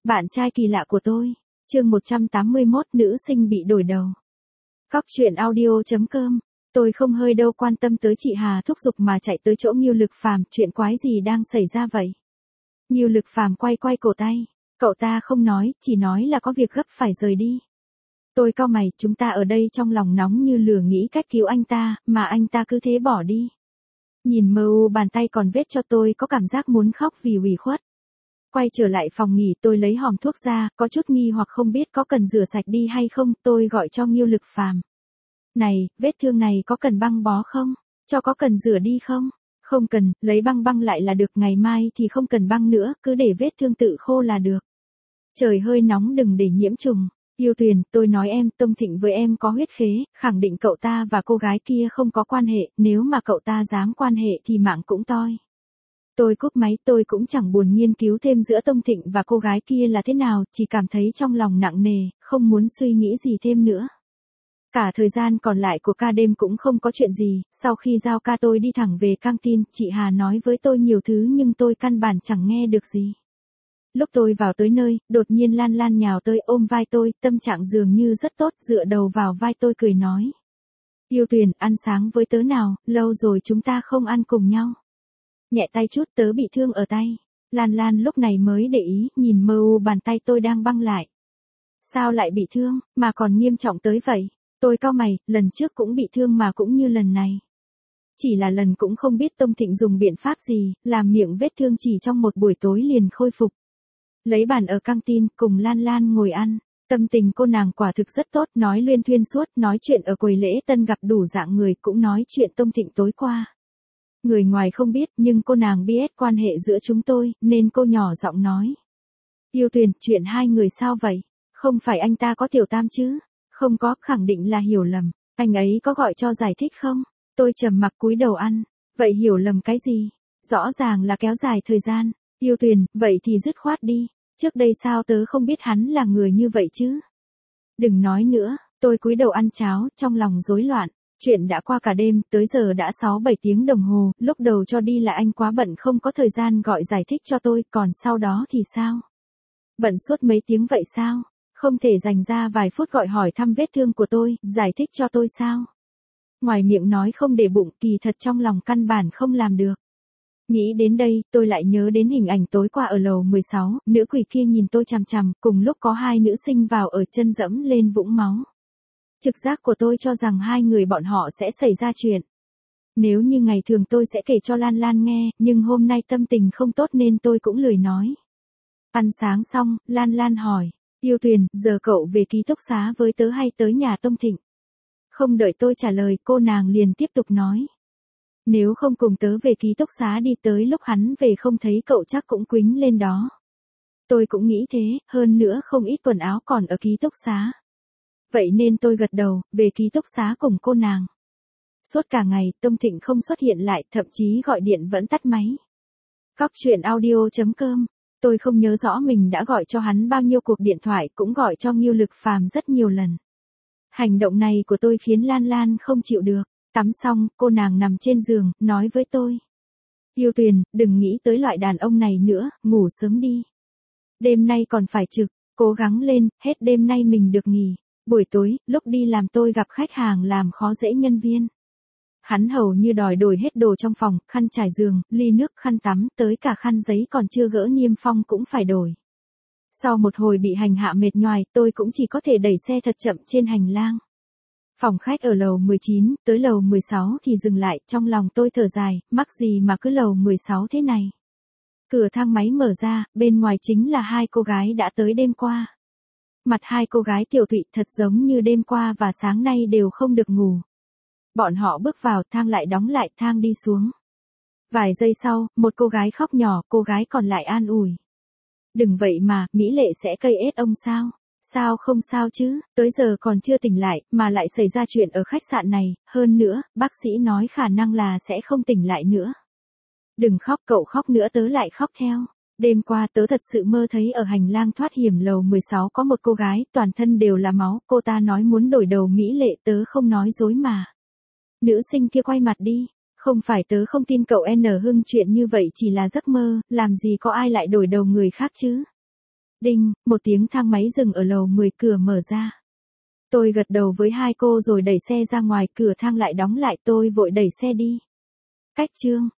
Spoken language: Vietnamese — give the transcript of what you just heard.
Bạn trai kỳ lạ của tôi. Chương 181, nữ sinh bị đổi đầu. Cóc truyện audio.com. Tôi không hơi đâu quan tâm tới chị Hà thúc giục mà chạy tới chỗ Ngưu Lực Phàm, chuyện quái gì đang xảy ra vậy? Ngưu Lực Phàm quay cổ tay, cậu ta không nói, chỉ nói là có việc gấp phải rời đi. Tôi cau mày, chúng ta ở đây trong lòng nóng như lửa nghĩ cách cứu anh ta, mà anh ta cứ thế bỏ đi. Nhìn mờ u bàn tay còn vết cho tôi có cảm giác muốn khóc vì ủy khuất. Quay trở lại phòng nghỉ, tôi lấy hòm thuốc ra, có chút nghi hoặc không biết có cần rửa sạch đi hay không, tôi gọi cho Ngưu Lực Phàm. Này, vết thương này có cần băng bó không? Cho có cần rửa đi không? Không cần, lấy băng lại là được, ngày mai thì không cần băng nữa, cứ để vết thương tự khô là được. Trời hơi nóng đừng để nhiễm trùng. Yêu Tuyền, tôi nói em, Tông Thịnh với em có huyết khế, khẳng định cậu ta và cô gái kia không có quan hệ, nếu mà cậu ta dám quan hệ thì mạng cũng toi. Tôi cúp máy, tôi cũng chẳng buồn nghiên cứu thêm giữa Tông Thịnh và cô gái kia là thế nào, chỉ cảm thấy trong lòng nặng nề, không muốn suy nghĩ gì thêm nữa. Cả thời gian còn lại của ca đêm cũng không có chuyện gì, sau khi giao ca tôi đi thẳng về căng tin, chị Hà nói với tôi nhiều thứ nhưng tôi căn bản chẳng nghe được gì. Lúc tôi vào tới nơi, đột nhiên Lan Lan nhào tới ôm vai tôi, tâm trạng dường như rất tốt, dựa đầu vào vai tôi cười nói. Yêu Tuyền, ăn sáng với tớ nào, lâu rồi chúng ta không ăn cùng nhau. Nhẹ tay chút, tớ bị thương ở tay. Lan Lan lúc này mới để ý, nhìn mờ u bàn tay tôi đang băng lại. Sao lại bị thương, mà còn nghiêm trọng tới vậy? Tôi cau mày, lần trước cũng bị thương mà cũng như lần này. Chỉ là lần cũng không biết Tông Thịnh dùng biện pháp gì, làm miệng vết thương chỉ trong một buổi tối liền khôi phục. Lấy bàn ở căng tin, cùng Lan Lan ngồi ăn. Tâm tình cô nàng quả thực rất tốt, nói luyên thuyên suốt, nói chuyện ở quầy lễ tân gặp đủ dạng người, cũng nói chuyện Tông Thịnh tối qua. Người ngoài không biết, nhưng cô nàng biết quan hệ giữa chúng tôi, nên cô nhỏ giọng nói. Yêu Tuyền, chuyện hai người sao vậy? Không phải anh ta có tiểu tam chứ? Không có, khẳng định là hiểu lầm. Anh ấy có gọi cho giải thích không? Tôi trầm mặc cúi đầu ăn. Vậy hiểu lầm cái gì? Rõ ràng là kéo dài thời gian. Yêu Tuyền, vậy thì dứt khoát đi. Trước đây sao tớ không biết hắn là người như vậy chứ? Đừng nói nữa, tôi cúi đầu ăn cháo, trong lòng rối loạn. Chuyện đã qua cả đêm, tới giờ đã 6-7 tiếng đồng hồ, lúc đầu cho đi là anh quá bận không có thời gian gọi giải thích cho tôi, còn sau đó thì sao? Bận suốt mấy tiếng vậy sao? Không thể dành ra vài phút gọi hỏi thăm vết thương của tôi, giải thích cho tôi sao? Ngoài miệng nói không để bụng, kỳ thật trong lòng căn bản không làm được. Nghĩ đến đây, tôi lại nhớ đến hình ảnh tối qua ở lầu 16, nữ quỷ kia nhìn tôi chằm chằm, cùng lúc có hai nữ sinh vào ở chân dẫm lên vũng máu. Trực giác của tôi cho rằng hai người bọn họ sẽ xảy ra chuyện. Nếu như ngày thường tôi sẽ kể cho Lan Lan nghe, nhưng hôm nay tâm tình không tốt nên tôi cũng lười nói. Ăn sáng xong, Lan Lan hỏi, Yêu Tuyền, giờ cậu về ký túc xá với tớ hay tới nhà Tông Thịnh? Không đợi tôi trả lời, cô nàng liền tiếp tục nói. Nếu không cùng tớ về ký túc xá đi, tới lúc hắn về không thấy cậu chắc cũng quýnh lên đó. Tôi cũng nghĩ thế, hơn nữa không ít quần áo còn ở ký túc xá. Vậy nên tôi gật đầu, về ký túc xá cùng cô nàng. Suốt cả ngày, Tông Thịnh không xuất hiện lại, thậm chí gọi điện vẫn tắt máy. Cóc truyện audio.com. Tôi không nhớ rõ mình đã gọi cho hắn bao nhiêu cuộc điện thoại, cũng gọi cho Ngưu Lực Phàm rất nhiều lần. Hành động này của tôi khiến Lan Lan không chịu được. Tắm xong, cô nàng nằm trên giường, nói với tôi. Yêu Tuyền, đừng nghĩ tới loại đàn ông này nữa, ngủ sớm đi. Đêm nay còn phải trực, cố gắng lên, hết đêm nay mình được nghỉ. Buổi tối, lúc đi làm tôi gặp khách hàng làm khó dễ nhân viên. Hắn hầu như đòi đổi hết đồ trong phòng, khăn trải giường, ly nước, khăn tắm, tới cả khăn giấy còn chưa gỡ niêm phong cũng phải đổi. Sau một hồi bị hành hạ mệt nhoài, tôi cũng chỉ có thể đẩy xe thật chậm trên hành lang. Phòng khách ở lầu 19, tới lầu 16 thì dừng lại, trong lòng tôi thở dài, mắc gì mà cứ lầu 16 thế này. Cửa thang máy mở ra, bên ngoài chính là hai cô gái đã tới đêm qua. Mặt hai cô gái tiểu tụy thật giống như đêm qua và sáng nay đều không được ngủ. Bọn họ bước vào, thang lại đóng lại, thang đi xuống. Vài giây sau, một cô gái khóc nhỏ, cô gái còn lại an ủi. Đừng vậy mà, Mỹ Lệ sẽ cây ết ông sao? Sao không sao chứ, tới giờ còn chưa tỉnh lại, mà lại xảy ra chuyện ở khách sạn này, hơn nữa, bác sĩ nói khả năng là sẽ không tỉnh lại nữa. Đừng khóc, cậu khóc nữa tớ lại khóc theo. Đêm qua tớ thật sự mơ thấy ở hành lang thoát hiểm lầu 16 có một cô gái, toàn thân đều là máu, cô ta nói muốn đổi đầu Mỹ Lệ, tớ không nói dối mà. Nữ sinh kia quay mặt đi, không phải tớ không tin cậu N Hưng, chuyện như vậy chỉ là giấc mơ, làm gì có ai lại đổi đầu người khác chứ. Đinh, một tiếng thang máy dừng ở lầu 10, cửa mở ra. Tôi gật đầu với hai cô rồi đẩy xe ra ngoài, cửa thang lại đóng lại, tôi vội đẩy xe đi. Cách chương